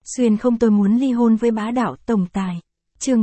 Xuyên không, tôi muốn ly hôn với bá đạo tổng tài. Chương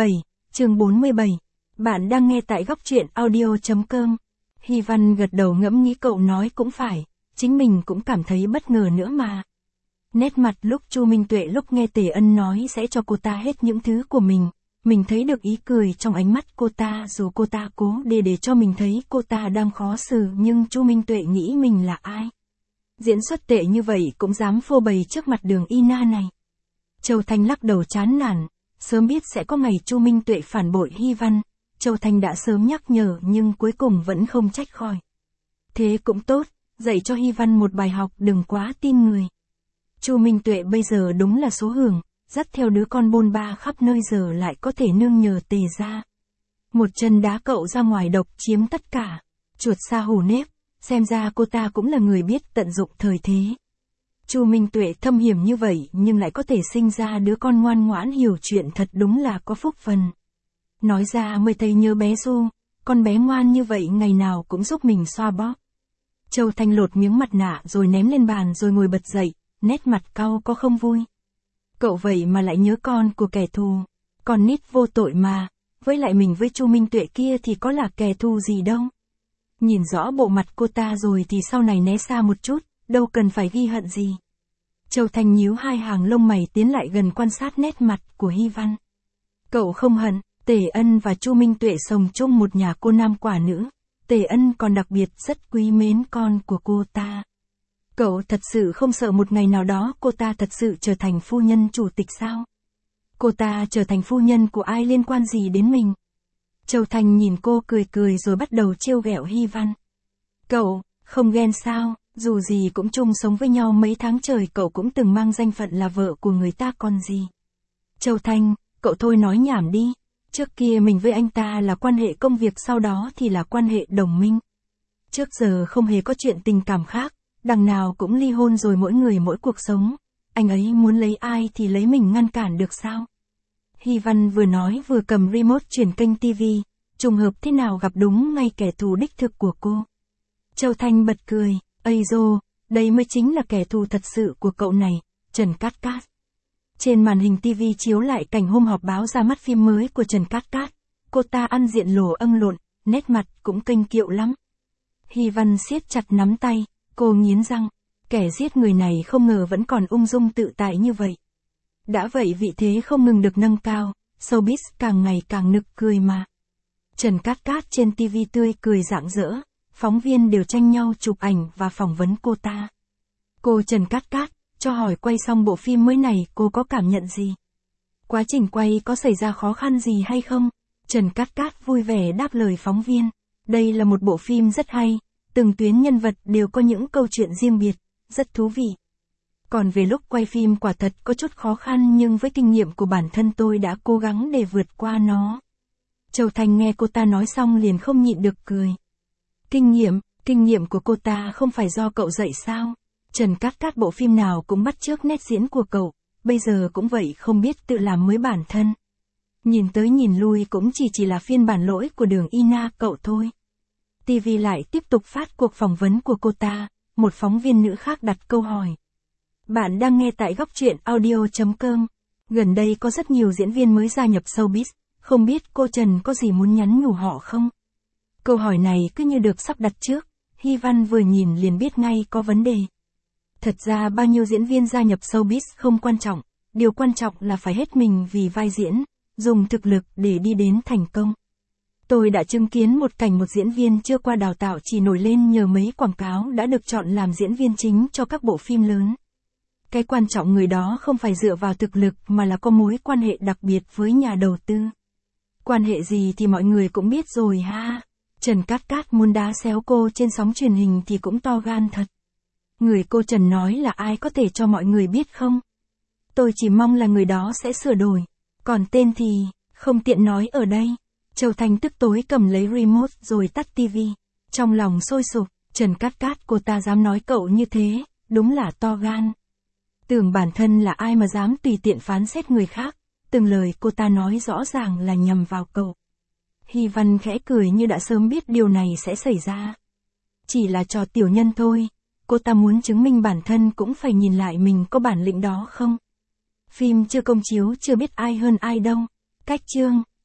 47. Bạn đang nghe tại góc truyện audio.com. Hy Văn gật đầu ngẫm nghĩ, cậu nói cũng phải, chính mình cũng cảm thấy bất ngờ nữa mà. Nét mặt lúc Chu Minh Tuệ lúc nghe Tề Ân nói sẽ cho cô ta hết những thứ của mình thấy được ý cười trong ánh mắt cô ta, dù cô ta cố để cho mình thấy cô ta đang khó xử, nhưng Chu Minh Tuệ nghĩ mình là ai? Diễn xuất tệ như vậy cũng dám phô bày trước mặt Đường Y Na này. Châu Thanh lắc đầu chán nản, sớm biết sẽ có ngày Chu Minh Tuệ phản bội Hy Văn, Châu Thanh đã sớm nhắc nhở nhưng cuối cùng vẫn không trách khỏi. Thế cũng tốt, dạy cho Hy Văn một bài học đừng quá tin người. Chu Minh Tuệ bây giờ đúng là số hưởng, dắt theo đứa con bôn ba khắp nơi giờ lại có thể nương nhờ Tề gia. Một chân đá cậu ra ngoài độc chiếm tất cả, chuột sa hủ nếp, xem ra cô ta cũng là người biết tận dụng thời thế. Chu Minh Tuệ thâm hiểm như vậy nhưng lại có thể sinh ra đứa con ngoan ngoãn hiểu chuyện, thật đúng là có phúc phần. Nói ra mới thấy nhớ bé Du, con bé ngoan như vậy ngày nào cũng giúp mình xoa bóp. Châu Thanh lột miếng mặt nạ rồi ném lên bàn rồi ngồi bật dậy, nét mặt cau có không vui. Cậu vậy mà lại nhớ con của kẻ thù, con nít vô tội mà, với lại mình với Chu Minh Tuệ kia thì có là kẻ thù gì đâu. Nhìn rõ bộ mặt cô ta rồi thì sau này né xa một chút, đâu cần phải ghi hận gì. Châu Thanh nhíu hai hàng lông mày tiến lại gần quan sát nét mặt của Hy Văn. Cậu không hận, Tề Ân và Chu Minh Tuệ sống chung một nhà cô nam quả nữ, Tề Ân còn đặc biệt rất quý mến con của cô ta. Cậu thật sự không sợ một ngày nào đó cô ta thật sự trở thành phu nhân chủ tịch sao? Cô ta trở thành phu nhân của ai liên quan gì đến mình? Châu Thanh nhìn cô cười rồi bắt đầu trêu ghẹo Hy Văn. Cậu, không ghen sao, dù gì cũng chung sống với nhau mấy tháng trời, cậu cũng từng mang danh phận là vợ của người ta còn gì. Châu Thanh, cậu thôi nói nhảm đi, trước kia mình với anh ta là quan hệ công việc, sau đó thì là quan hệ đồng minh. Trước giờ không hề có chuyện tình cảm khác, đằng nào cũng ly hôn rồi, mỗi người mỗi cuộc sống, anh ấy muốn lấy ai thì lấy, mình ngăn cản được sao? Hy Văn vừa nói vừa cầm remote chuyển kênh TV, trùng hợp thế nào gặp đúng ngay kẻ thù đích thực của cô. Châu Thanh bật cười, ây dô, đây mới chính là kẻ thù thật sự của cậu này, Trần Cát Cát. Trên màn hình TV chiếu lại cảnh hôm họp báo ra mắt phim mới của Trần Cát Cát, cô ta ăn diện lồ âng lộn, nét mặt cũng kênh kiệu lắm. Hy Văn siết chặt nắm tay, cô nghiến răng, kẻ giết người này không ngờ vẫn còn ung dung tự tại như vậy. Đã vậy vị thế không ngừng được nâng cao, showbiz càng ngày càng nực cười mà. Trần Cát Cát trên TV tươi cười rạng rỡ, phóng viên đều tranh nhau chụp ảnh và phỏng vấn cô ta. Cô Trần Cát Cát, cho hỏi quay xong bộ phim mới này cô có cảm nhận gì? Quá trình quay có xảy ra khó khăn gì hay không? Trần Cát Cát vui vẻ đáp lời phóng viên. Đây là một bộ phim rất hay, từng tuyến nhân vật đều có những câu chuyện riêng biệt, rất thú vị. Còn về lúc quay phim quả thật có chút khó khăn, nhưng với kinh nghiệm của bản thân tôi đã cố gắng để vượt qua nó. Châu Thanh nghe cô ta nói xong liền không nhịn được cười. Kinh nghiệm của cô ta không phải do cậu dạy sao? Trần Cát Cát bộ phim nào cũng bắt chước nét diễn của cậu, bây giờ cũng vậy, không biết tự làm mới bản thân. Nhìn tới nhìn lui cũng chỉ là phiên bản lỗi của Đường Y Na cậu thôi. TV lại tiếp tục phát cuộc phỏng vấn của cô ta, một phóng viên nữ khác đặt câu hỏi. Bạn đang nghe tại góc truyện audio.com. Gần đây có rất nhiều diễn viên mới gia nhập showbiz, không biết cô Trần có gì muốn nhắn nhủ họ không? Câu hỏi này cứ như được sắp đặt trước, Hy Văn vừa nhìn liền biết ngay có vấn đề. Thật ra bao nhiêu diễn viên gia nhập showbiz không quan trọng, điều quan trọng là phải hết mình vì vai diễn, dùng thực lực để đi đến thành công. Tôi đã chứng kiến một cảnh một diễn viên chưa qua đào tạo chỉ nổi lên nhờ mấy quảng cáo đã được chọn làm diễn viên chính cho các bộ phim lớn. Cái quan trọng người đó không phải dựa vào thực lực mà là có mối quan hệ đặc biệt với nhà đầu tư. Quan hệ gì thì mọi người cũng biết rồi ha. Trần Cát Cát muốn đá xéo cô trên sóng truyền hình thì cũng to gan thật. Người cô Trần nói là ai có thể cho mọi người biết không? Tôi chỉ mong là người đó sẽ sửa đổi. Còn tên thì, không tiện nói ở đây. Châu Thanh tức tối cầm lấy remote rồi tắt TV. Trong lòng sôi sục, Trần Cát Cát cô ta dám nói cậu như thế, đúng là to gan. Tưởng bản thân là ai mà dám tùy tiện phán xét người khác, từng lời cô ta nói rõ ràng là nhằm vào cậu. Hy Văn khẽ cười như đã sớm biết điều này sẽ xảy ra. Chỉ là trò tiểu nhân thôi, cô ta muốn chứng minh bản thân cũng phải nhìn lại mình có bản lĩnh đó không. Phim chưa công chiếu chưa biết ai hơn ai đâu. Cách chương